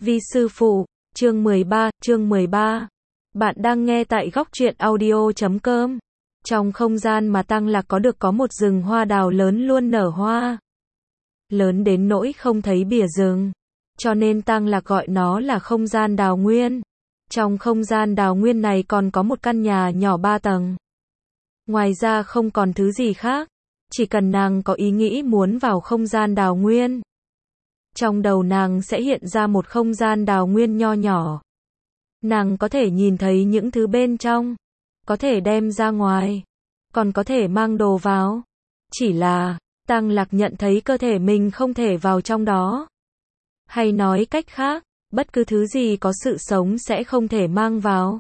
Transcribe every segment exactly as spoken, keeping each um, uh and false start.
Vi sư phụ, chương mười ba, chương mười ba. Bạn đang nghe tại góc truyện audio chấm com. Trong không gian mà Tăng Lạc có được có một rừng hoa đào lớn luôn nở hoa. Lớn đến nỗi không thấy bìa rừng. Cho nên Tăng Lạc gọi nó là không gian đào nguyên. Trong không gian đào nguyên này còn có một căn nhà nhỏ ba tầng. Ngoài ra không còn thứ gì khác. Chỉ cần nàng có ý nghĩ muốn vào không gian đào nguyên. Trong đầu nàng sẽ hiện ra một không gian đào nguyên nho nhỏ. Nàng có thể nhìn thấy những thứ bên trong. Có thể đem ra ngoài. Còn có thể mang đồ vào. Chỉ là, Tăng Lạc nhận thấy cơ thể mình không thể vào trong đó. Hay nói cách khác, bất cứ thứ gì có sự sống sẽ không thể mang vào.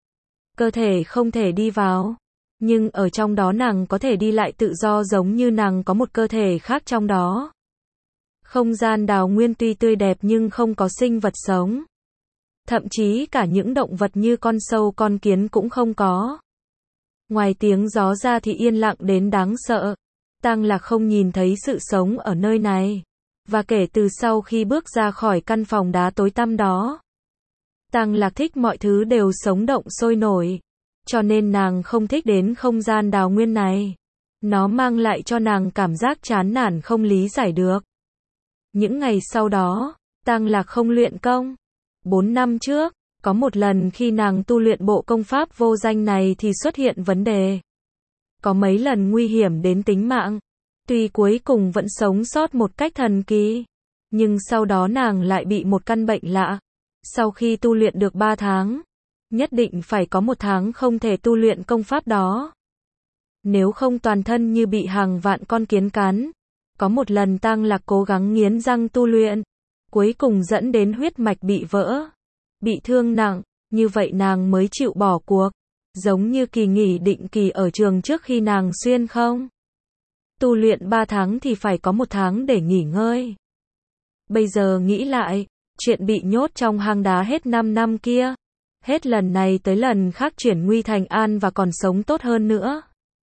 Cơ thể không thể đi vào. Nhưng ở trong đó nàng có thể đi lại tự do giống như nàng có một cơ thể khác trong đó. Không gian đào nguyên tuy tươi đẹp nhưng không có sinh vật sống. Thậm chí cả những động vật như con sâu con kiến cũng không có. Ngoài tiếng gió ra thì yên lặng đến đáng sợ. Tăng Lạc không nhìn thấy sự sống ở nơi này. Và kể từ sau khi bước ra khỏi căn phòng đá tối tăm đó, Tăng Lạc thích mọi thứ đều sống động sôi nổi. Cho nên nàng không thích đến không gian đào nguyên này. Nó mang lại cho nàng cảm giác chán nản không lý giải được. Những ngày sau đó, Tăng Lạc không luyện công. Bốn năm trước, có một lần khi nàng tu luyện bộ công pháp vô danh này thì xuất hiện vấn đề. Có mấy lần nguy hiểm đến tính mạng. Tuy cuối cùng vẫn sống sót một cách thần kỳ. Nhưng sau đó nàng lại bị một căn bệnh lạ. Sau khi tu luyện được ba tháng, nhất định phải có một tháng không thể tu luyện công pháp đó. Nếu không toàn thân như bị hàng vạn con kiến cắn. Có một lần Tăng Lạc cố gắng nghiến răng tu luyện. Cuối cùng dẫn đến huyết mạch bị vỡ. Bị thương nặng, như vậy nàng mới chịu bỏ cuộc. Giống như kỳ nghỉ định kỳ ở trường trước khi nàng xuyên không. Tu luyện ba tháng thì phải có một tháng để nghỉ ngơi. Bây giờ nghĩ lại, chuyện bị nhốt trong hang đá hết năm năm kia. Hết lần này tới lần khác chuyển nguy thành an và còn sống tốt hơn nữa.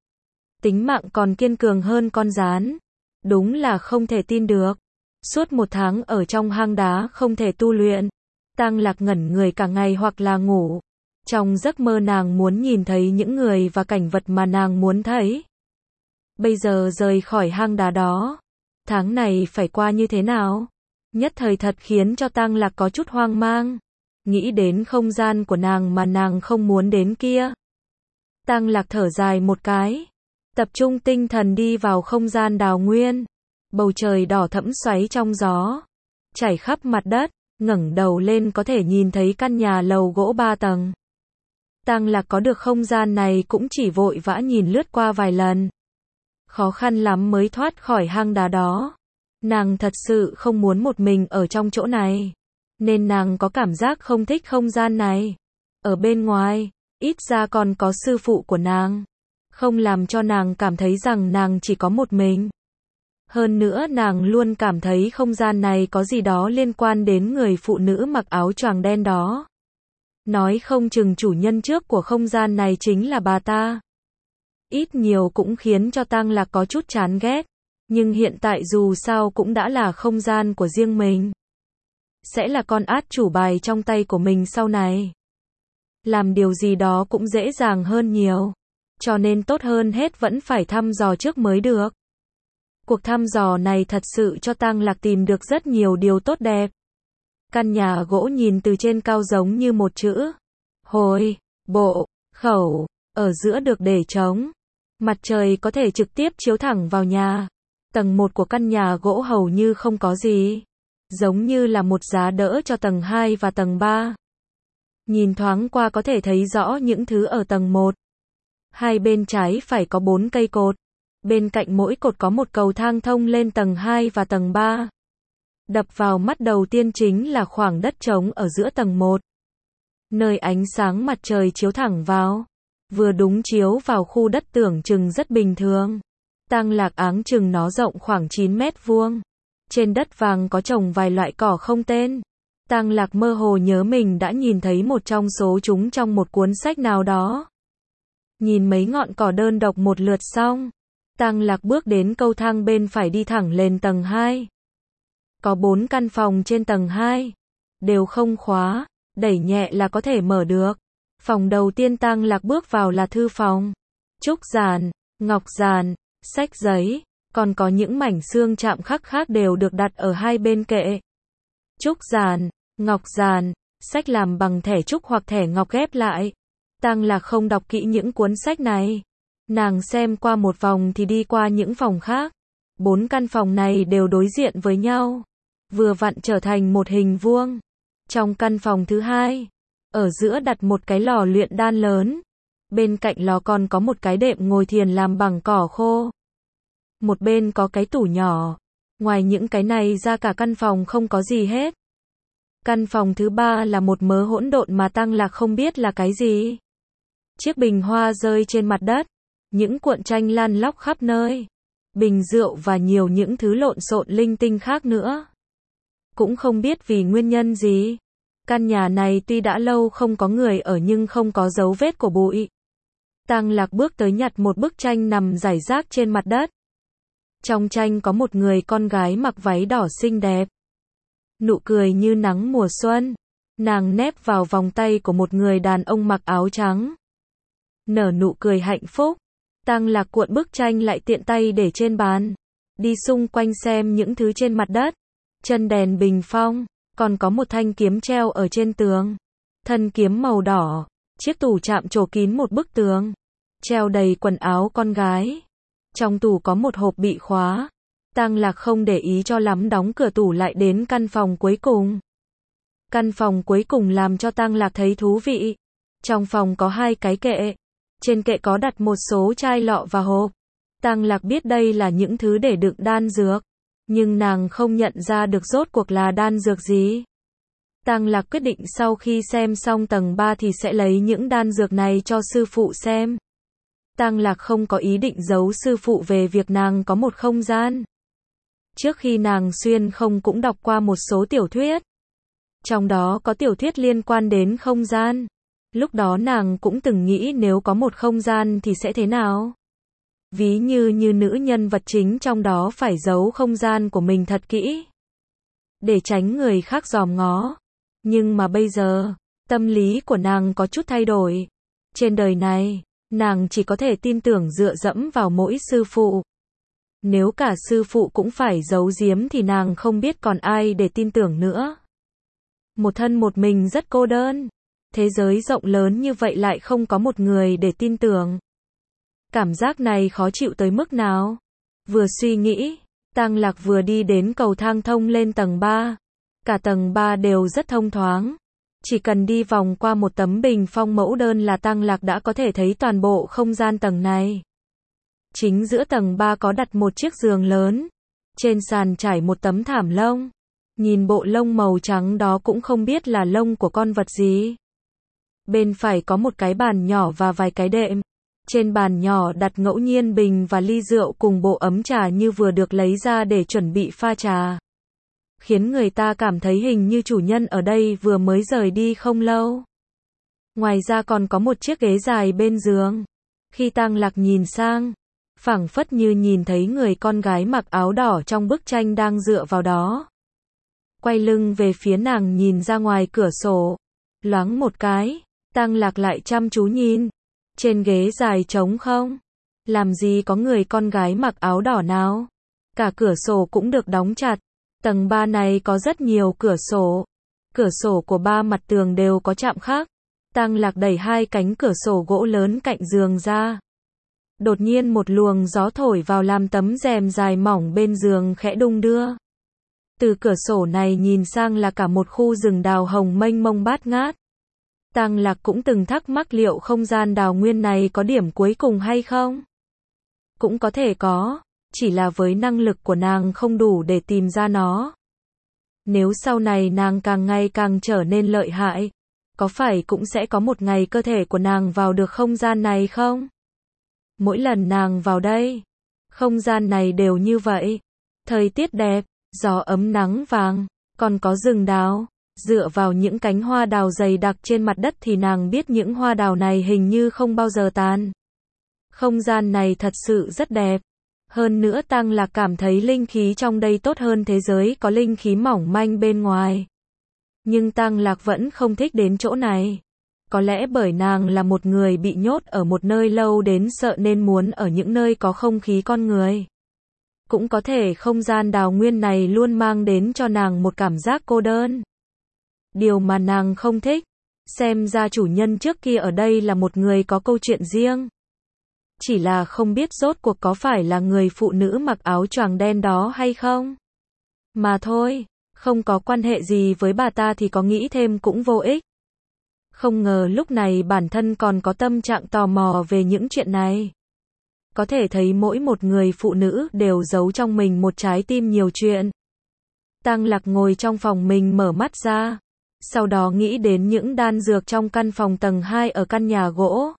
Tính mạng còn kiên cường hơn con gián. Đúng là không thể tin được. Suốt một tháng ở trong hang đá không thể tu luyện. Tăng Lạc ngẩn người cả ngày hoặc là ngủ. Trong giấc mơ nàng muốn nhìn thấy những người và cảnh vật mà nàng muốn thấy. Bây giờ rời khỏi hang đá đó. Tháng này phải qua như thế nào? Nhất thời thật khiến cho Tăng Lạc có chút hoang mang. Nghĩ đến không gian của nàng mà nàng không muốn đến kia. Tăng Lạc thở dài một cái. Tập trung tinh thần đi vào không gian đào nguyên. Bầu trời đỏ thẫm xoáy trong gió. Chảy khắp mặt đất. Ngẩng đầu lên có thể nhìn thấy căn nhà lầu gỗ ba tầng. Tăng Lạc có được không gian này cũng chỉ vội vã nhìn lướt qua vài lần. Khó khăn lắm mới thoát khỏi hang đá đó. Nàng thật sự không muốn một mình ở trong chỗ này. Nên nàng có cảm giác không thích không gian này. Ở bên ngoài, ít ra còn có sư phụ của nàng. Không làm cho nàng cảm thấy rằng nàng chỉ có một mình. Hơn nữa nàng luôn cảm thấy không gian này có gì đó liên quan đến người phụ nữ mặc áo choàng đen đó. Nói không chừng chủ nhân trước của không gian này chính là bà ta. Ít nhiều cũng khiến cho Tăng Lạc có chút chán ghét. Nhưng hiện tại dù sao cũng đã là không gian của riêng mình. Sẽ là con át chủ bài trong tay của mình sau này. Làm điều gì đó cũng dễ dàng hơn nhiều. Cho nên tốt hơn hết vẫn phải thăm dò trước mới được. Cuộc thăm dò này thật sự cho Tăng Lạc tìm được rất nhiều điều tốt đẹp. Căn nhà gỗ nhìn từ trên cao giống như một chữ. Hồi, bộ, khẩu, ở giữa được để trống. Mặt trời có thể trực tiếp chiếu thẳng vào nhà. Tầng một của căn nhà gỗ hầu như không có gì. Giống như là một giá đỡ cho tầng hai và tầng ba. Nhìn thoáng qua có thể thấy rõ những thứ ở tầng một. Hai bên trái phải có bốn cây cột. Bên cạnh mỗi cột có một cầu thang thông lên tầng hai và tầng ba. Đập vào mắt đầu tiên chính là khoảng đất trống ở giữa tầng một. Nơi ánh sáng mặt trời chiếu thẳng vào. Vừa đúng chiếu vào khu đất tưởng chừng rất bình thường. Tăng Lạc áng chừng nó rộng khoảng chín mét vuông. Trên đất vàng có trồng vài loại cỏ không tên. Tăng Lạc mơ hồ nhớ mình đã nhìn thấy một trong số chúng trong một cuốn sách nào đó. Nhìn mấy ngọn cỏ đơn độc một lượt xong. Tăng Lạc bước đến cầu thang bên phải đi thẳng lên tầng hai. Có bốn căn phòng trên tầng hai. đều không khóa, đẩy nhẹ là có thể mở được. Phòng đầu tiên Tang Lạc bước vào là thư phòng. Trúc giàn, ngọc giàn, sách giấy, còn có những mảnh xương chạm khắc khác đều được đặt ở hai bên kệ. Trúc giàn, ngọc giàn, sách làm bằng thẻ trúc hoặc thẻ ngọc ghép lại. Tang Lạc không đọc kỹ những cuốn sách này. Nàng xem qua một vòng thì đi qua những phòng khác. Bốn căn phòng này đều đối diện với nhau, vừa vặn trở thành một hình vuông. Trong căn phòng thứ hai, ở giữa đặt một cái lò luyện đan lớn. Bên cạnh lò còn có một cái đệm ngồi thiền làm bằng cỏ khô. Một bên có cái tủ nhỏ. Ngoài những cái này ra cả căn phòng không có gì hết. Căn phòng thứ ba là một mớ hỗn độn mà Tang Lạc không biết là cái gì. Chiếc bình hoa rơi trên mặt đất. Những cuộn tranh lăn lóc khắp nơi. Bình rượu và nhiều những thứ lộn xộn linh tinh khác nữa. Cũng không biết vì nguyên nhân gì. Căn nhà này tuy đã lâu không có người ở nhưng không có dấu vết của bụi. Tang Lạc bước tới nhặt một bức tranh nằm rải rác trên mặt đất. Trong tranh có một người con gái mặc váy đỏ xinh đẹp. Nụ cười như nắng mùa xuân. Nàng nép vào vòng tay của một người đàn ông mặc áo trắng. Nở nụ cười hạnh phúc. Tang Lạc cuộn bức tranh lại tiện tay để trên bàn. Đi xung quanh xem những thứ trên mặt đất. Chân đèn bình phong. Còn có một thanh kiếm treo ở trên tường. Thân kiếm màu đỏ. Chiếc tủ chạm trổ kín một bức tường. Treo đầy quần áo con gái. Trong tủ có một hộp bị khóa. Tang Lạc không để ý cho lắm đóng cửa tủ lại đến căn phòng cuối cùng. Căn phòng cuối cùng làm cho Tang Lạc thấy thú vị. Trong phòng có hai cái kệ. Trên kệ có đặt một số chai lọ và hộp. Tang Lạc biết đây là những thứ để đựng đan dược. Nhưng nàng không nhận ra được rốt cuộc là đan dược gì. Tang Lạc quyết định sau khi xem xong tầng ba thì sẽ lấy những đan dược này cho sư phụ xem. Tang Lạc không có ý định giấu sư phụ về việc nàng có một không gian. Trước khi nàng xuyên không cũng đọc qua một số tiểu thuyết. Trong đó có tiểu thuyết liên quan đến không gian. Lúc đó nàng cũng từng nghĩ nếu có một không gian thì sẽ thế nào. Ví như như nữ nhân vật chính trong đó phải giấu không gian của mình thật kỹ. Để tránh người khác dòm ngó. Nhưng mà bây giờ, tâm lý của nàng có chút thay đổi. Trên đời này, nàng chỉ có thể tin tưởng dựa dẫm vào mỗi sư phụ. Nếu cả sư phụ cũng phải giấu giếm thì nàng không biết còn ai để tin tưởng nữa. Một thân một mình rất cô đơn. Thế giới rộng lớn như vậy lại không có một người để tin tưởng. Cảm giác này khó chịu tới mức nào? Vừa suy nghĩ, Tang Lạc vừa đi đến cầu thang thông lên tầng ba. Cả tầng ba đều rất thông thoáng. Chỉ cần đi vòng qua một tấm bình phong mẫu đơn là Tang Lạc đã có thể thấy toàn bộ không gian tầng này. Chính giữa tầng ba có đặt một chiếc giường lớn. Trên sàn trải một tấm thảm lông. Nhìn bộ lông màu trắng đó cũng không biết là lông của con vật gì. Bên phải có một cái bàn nhỏ và vài cái đệm. Trên bàn nhỏ đặt ngẫu nhiên bình và ly rượu cùng bộ ấm trà như vừa được lấy ra để chuẩn bị pha trà. Khiến người ta cảm thấy hình như chủ nhân ở đây vừa mới rời đi không lâu. Ngoài ra còn có một chiếc ghế dài bên giường. Khi Tang Lạc nhìn sang, phảng phất như nhìn thấy người con gái mặc áo đỏ trong bức tranh đang dựa vào đó. Quay lưng về phía nàng nhìn ra ngoài cửa sổ. Loáng một cái, Tang Lạc lại chăm chú nhìn. Trên ghế dài trống không? Làm gì có người con gái mặc áo đỏ nào? Cả cửa sổ cũng được đóng chặt. Tầng ba này có rất nhiều cửa sổ. Cửa sổ của ba mặt tường đều có chạm khắc. Tang Lạc đẩy hai cánh cửa sổ gỗ lớn cạnh giường ra. Đột nhiên một luồng gió thổi vào làm tấm rèm dài mỏng bên giường khẽ đung đưa. Từ cửa sổ này nhìn sang là cả một khu rừng đào hồng mênh mông bát ngát. Tang Lạc cũng từng thắc mắc liệu không gian đào nguyên này có điểm cuối cùng hay không? Cũng có thể có, chỉ là với năng lực của nàng không đủ để tìm ra nó. Nếu sau này nàng càng ngày càng trở nên lợi hại, có phải cũng sẽ có một ngày cơ thể của nàng vào được không gian này không? Mỗi lần nàng vào đây, không gian này đều như vậy. Thời tiết đẹp, gió ấm nắng vàng, còn có rừng đào. Dựa vào những cánh hoa đào dày đặc trên mặt đất thì nàng biết những hoa đào này hình như không bao giờ tàn. Không gian này thật sự rất đẹp. Hơn nữa Tang Lạc cảm thấy linh khí trong đây tốt hơn thế giới có linh khí mỏng manh bên ngoài. Nhưng Tăng Lạc vẫn không thích đến chỗ này. Có lẽ bởi nàng là một người bị nhốt ở một nơi lâu đến sợ nên muốn ở những nơi có không khí con người. Cũng có thể không gian đào nguyên này luôn mang đến cho nàng một cảm giác cô đơn. Điều mà nàng không thích. Xem ra chủ nhân trước kia ở đây là một người có câu chuyện riêng. Chỉ là không biết rốt cuộc có phải là người phụ nữ mặc áo choàng đen đó hay không. Mà thôi, không có quan hệ gì với bà ta thì có nghĩ thêm cũng vô ích. Không ngờ lúc này bản thân còn có tâm trạng tò mò về những chuyện này. Có thể thấy mỗi một người phụ nữ đều giấu trong mình một trái tim nhiều chuyện. Tăng Lạc ngồi trong phòng mình mở mắt ra. Sau đó nghĩ đến những đan dược trong căn phòng tầng hai ở căn nhà gỗ.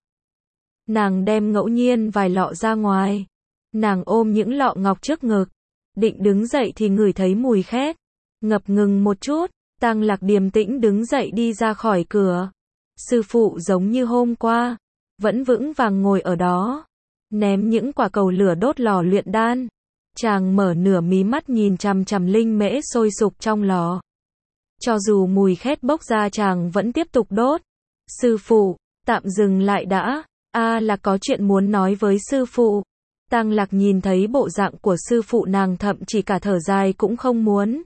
Nàng đem ngẫu nhiên vài lọ ra ngoài. Nàng ôm những lọ ngọc trước ngực. Định đứng dậy thì ngửi thấy mùi khét. Ngập ngừng một chút, Tăng Lạc điềm tĩnh đứng dậy đi ra khỏi cửa. Sư phụ giống như hôm qua, vẫn vững vàng ngồi ở đó. Ném những quả cầu lửa đốt lò luyện đan. Chàng mở nửa mí mắt nhìn chằm chằm linh mễ sôi sục trong lò. Cho dù mùi khét bốc ra chàng vẫn tiếp tục đốt. Sư phụ, tạm dừng lại đã. A là có chuyện muốn nói với sư phụ. Tăng Lạc nhìn thấy bộ dạng của sư phụ nàng thậm chỉ cả thở dài cũng không muốn.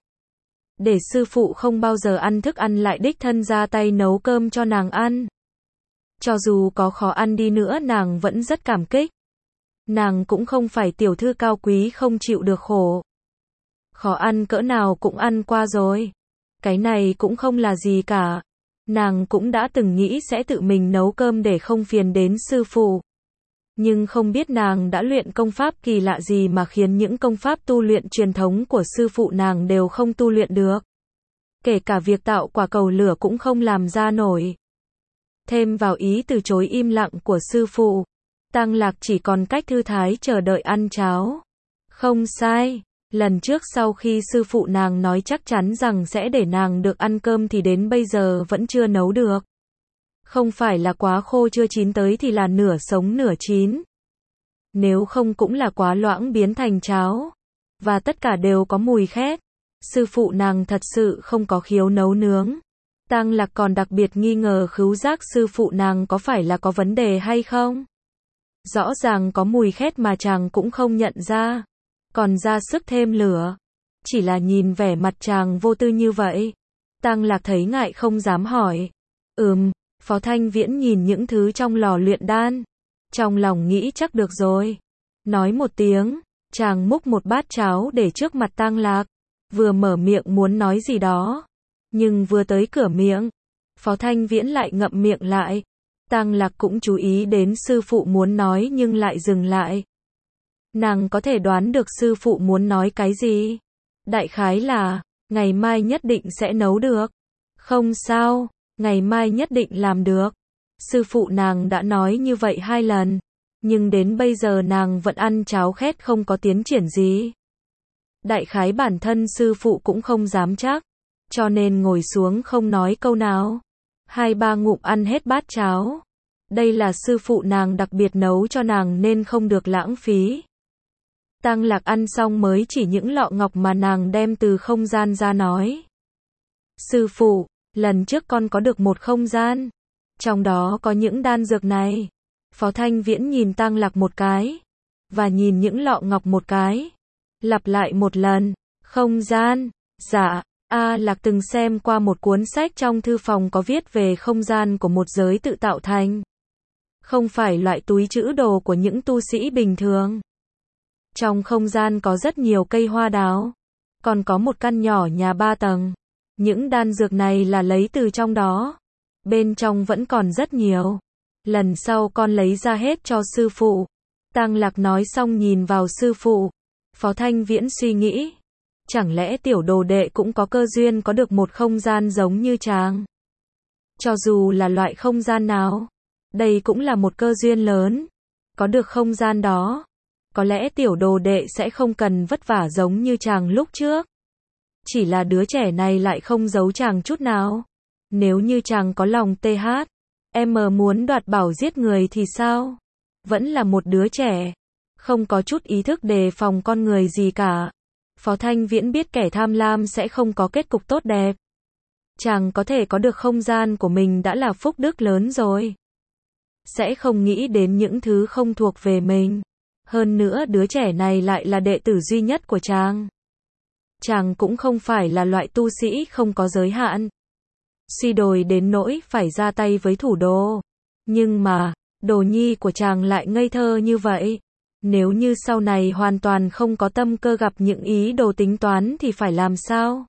Để sư phụ không bao giờ ăn thức ăn lại đích thân ra tay nấu cơm cho nàng ăn. Cho dù có khó ăn đi nữa nàng vẫn rất cảm kích. Nàng cũng không phải tiểu thư cao quý không chịu được khổ. Khó ăn cỡ nào cũng ăn qua rồi. Cái này cũng không là gì cả. Nàng cũng đã từng nghĩ sẽ tự mình nấu cơm để không phiền đến sư phụ. Nhưng không biết nàng đã luyện công pháp kỳ lạ gì mà khiến những công pháp tu luyện truyền thống của sư phụ nàng đều không tu luyện được. Kể cả việc tạo quả cầu lửa cũng không làm ra nổi. Thêm vào ý từ chối im lặng của sư phụ, Tăng Lạc chỉ còn cách thư thái chờ đợi ăn cháo. Không sai, lần trước sau khi sư phụ nàng nói chắc chắn rằng sẽ để nàng được ăn cơm thì đến bây giờ vẫn chưa nấu được. Không phải là quá khô chưa chín tới thì là nửa sống nửa chín. Nếu không cũng là quá loãng biến thành cháo. Và tất cả đều có mùi khét. Sư phụ nàng thật sự không có khiếu nấu nướng. Tăng Lạc còn đặc biệt nghi ngờ khứu giác sư phụ nàng có phải là có vấn đề hay không. Rõ ràng có mùi khét mà chàng cũng không nhận ra. Còn ra sức thêm lửa. Chỉ là nhìn vẻ mặt chàng vô tư như vậy. Tăng Lạc thấy ngại không dám hỏi. Ừm. Phó Thanh Viễn nhìn những thứ trong lò luyện đan. Trong lòng nghĩ chắc được rồi. Nói một tiếng, chàng múc một bát cháo để trước mặt Tăng Lạc. Vừa mở miệng muốn nói gì đó. Nhưng vừa tới cửa miệng, Phó Thanh Viễn lại ngậm miệng lại. Tăng Lạc cũng chú ý đến sư phụ muốn nói nhưng lại dừng lại. Nàng có thể đoán được sư phụ muốn nói cái gì. Đại khái là, ngày mai nhất định sẽ nấu được. Không sao. Ngày mai nhất định làm được. Sư phụ nàng đã nói như vậy hai lần. Nhưng đến bây giờ nàng vẫn ăn cháo khét không có tiến triển gì. Đại khái bản thân sư phụ cũng không dám chắc. Cho nên ngồi xuống không nói câu nào. Hai ba ngụm ăn hết bát cháo. Đây là sư phụ nàng đặc biệt nấu cho nàng nên không được lãng phí. Tăng Lạc ăn xong mới chỉ những lọ ngọc mà nàng đem từ không gian ra nói. Sư phụ, lần trước con có được một không gian. Trong đó có những đan dược này. Phó Thanh Viễn nhìn Tăng Lạc một cái. Và nhìn những lọ ngọc một cái. Lặp lại một lần. Không gian. Dạ. A Lạc từng xem qua một cuốn sách trong thư phòng có viết về không gian của một giới tự tạo thành. Không phải loại túi trữ đồ của những tu sĩ bình thường. Trong không gian có rất nhiều cây hoa đào. Còn có một căn nhỏ nhà ba tầng. Những đan dược này là lấy từ trong đó. Bên trong vẫn còn rất nhiều. Lần sau con lấy ra hết cho sư phụ. Tăng Lạc nói xong nhìn vào sư phụ. Phó Thanh Viễn suy nghĩ. Chẳng lẽ tiểu đồ đệ cũng có cơ duyên có được một không gian giống như chàng? Cho dù là loại không gian nào. Đây cũng là một cơ duyên lớn. Có được không gian đó. Có lẽ tiểu đồ đệ sẽ không cần vất vả giống như chàng lúc trước. Chỉ là đứa trẻ này lại không giấu chàng chút nào. Nếu như chàng có lòng th, em muốn đoạt bảo giết người thì sao? Vẫn là một đứa trẻ. Không có chút ý thức đề phòng con người gì cả. Phó Thanh Viễn biết kẻ tham lam sẽ không có kết cục tốt đẹp. Chàng có thể có được không gian của mình đã là phúc đức lớn rồi. Sẽ không nghĩ đến những thứ không thuộc về mình. Hơn nữa đứa trẻ này lại là đệ tử duy nhất của chàng. Chàng cũng không phải là loại tu sĩ không có giới hạn. Suy đồi đến nỗi phải ra tay với thủ đô. Nhưng mà, đồ nhi của chàng lại ngây thơ như vậy. Nếu như sau này hoàn toàn không có tâm cơ gặp những ý đồ tính toán thì phải làm sao?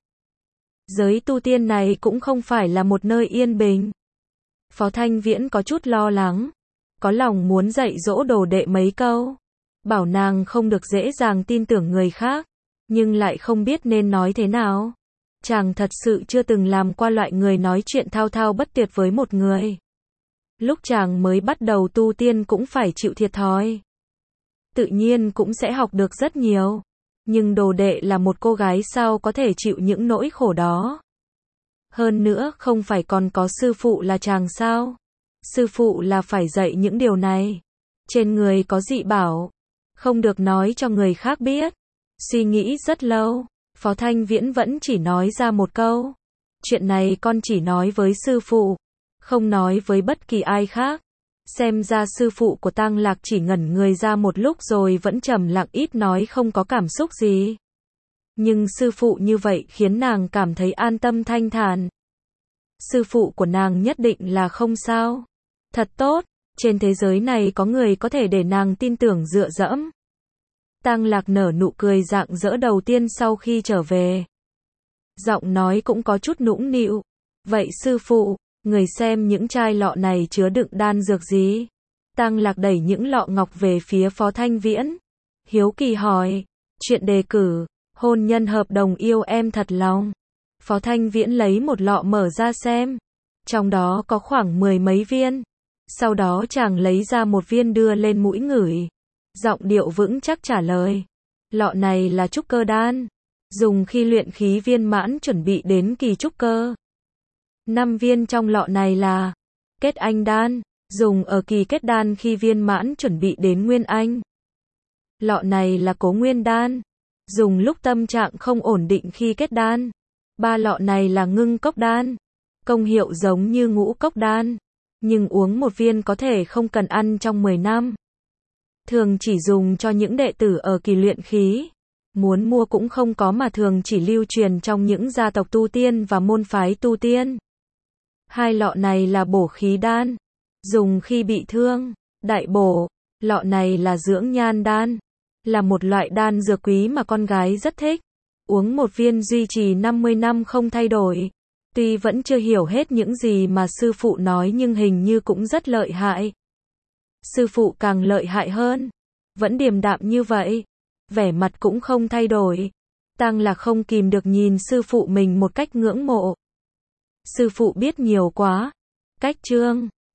Giới tu tiên này cũng không phải là một nơi yên bình. Phó Thanh Viễn có chút lo lắng. Có lòng muốn dạy dỗ đồ đệ mấy câu. Bảo nàng không được dễ dàng tin tưởng người khác. Nhưng lại không biết nên nói thế nào. Chàng thật sự chưa từng làm qua loại người nói chuyện thao thao bất tuyệt với một người. Lúc chàng mới bắt đầu tu tiên cũng phải chịu thiệt thòi. Tự nhiên cũng sẽ học được rất nhiều. Nhưng đồ đệ là một cô gái sao có thể chịu những nỗi khổ đó. Hơn nữa không phải còn có sư phụ là chàng sao. Sư phụ là phải dạy những điều này. Trên người có dị bảo. Không được nói cho người khác biết. Suy nghĩ rất lâu. Phó Thanh Viễn vẫn chỉ nói ra một câu. Chuyện này con chỉ nói với sư phụ. Không nói với bất kỳ ai khác. Xem ra sư phụ của Tăng Lạc chỉ ngẩn người ra một lúc rồi vẫn trầm lặng ít nói không có cảm xúc gì. Nhưng sư phụ như vậy khiến nàng cảm thấy an tâm thanh thản. Sư phụ của nàng nhất định là không sao. Thật tốt, trên thế giới này có người có thể để nàng tin tưởng dựa dẫm. Tăng Lạc nở nụ cười rạng rỡ đầu tiên sau khi trở về. Giọng nói cũng có chút nũng nịu. Vậy sư phụ, người xem những chai lọ này chứa đựng đan dược gì? Tăng Lạc đẩy những lọ ngọc về phía Phó Thanh Viễn. Hiếu kỳ hỏi, chuyện đề cử, hôn nhân hợp đồng yêu em thật lòng. Phó Thanh Viễn lấy một lọ mở ra xem. Trong đó có khoảng mười mấy viên. Sau đó chàng lấy ra một viên đưa lên mũi ngửi. Giọng điệu vững chắc trả lời. Lọ này là trúc cơ đan. Dùng khi luyện khí viên mãn chuẩn bị đến kỳ trúc cơ. Năm viên trong lọ này là kết anh đan. Dùng ở kỳ kết đan khi viên mãn chuẩn bị đến nguyên anh. Lọ này là cố nguyên đan. Dùng lúc tâm trạng không ổn định khi kết đan. Ba lọ này là ngưng cốc đan. Công hiệu giống như ngũ cốc đan. Nhưng uống một viên có thể không cần ăn trong mười năm. Thường chỉ dùng cho những đệ tử ở kỳ luyện khí. Muốn mua cũng không có mà thường chỉ lưu truyền trong những gia tộc tu tiên và môn phái tu tiên. Hai lọ này là bổ khí đan. Dùng khi bị thương, đại bổ. Lọ này là dưỡng nhan đan. Là một loại đan dược quý mà con gái rất thích. Uống một viên duy trì năm mươi năm không thay đổi. Tuy vẫn chưa hiểu hết những gì mà sư phụ nói nhưng hình như cũng rất lợi hại. Sư phụ càng lợi hại hơn. Vẫn điềm đạm như vậy. Vẻ mặt cũng không thay đổi. Tăng Lạc không kìm được nhìn sư phụ mình một cách ngưỡng mộ. Sư phụ biết nhiều quá. Cách chương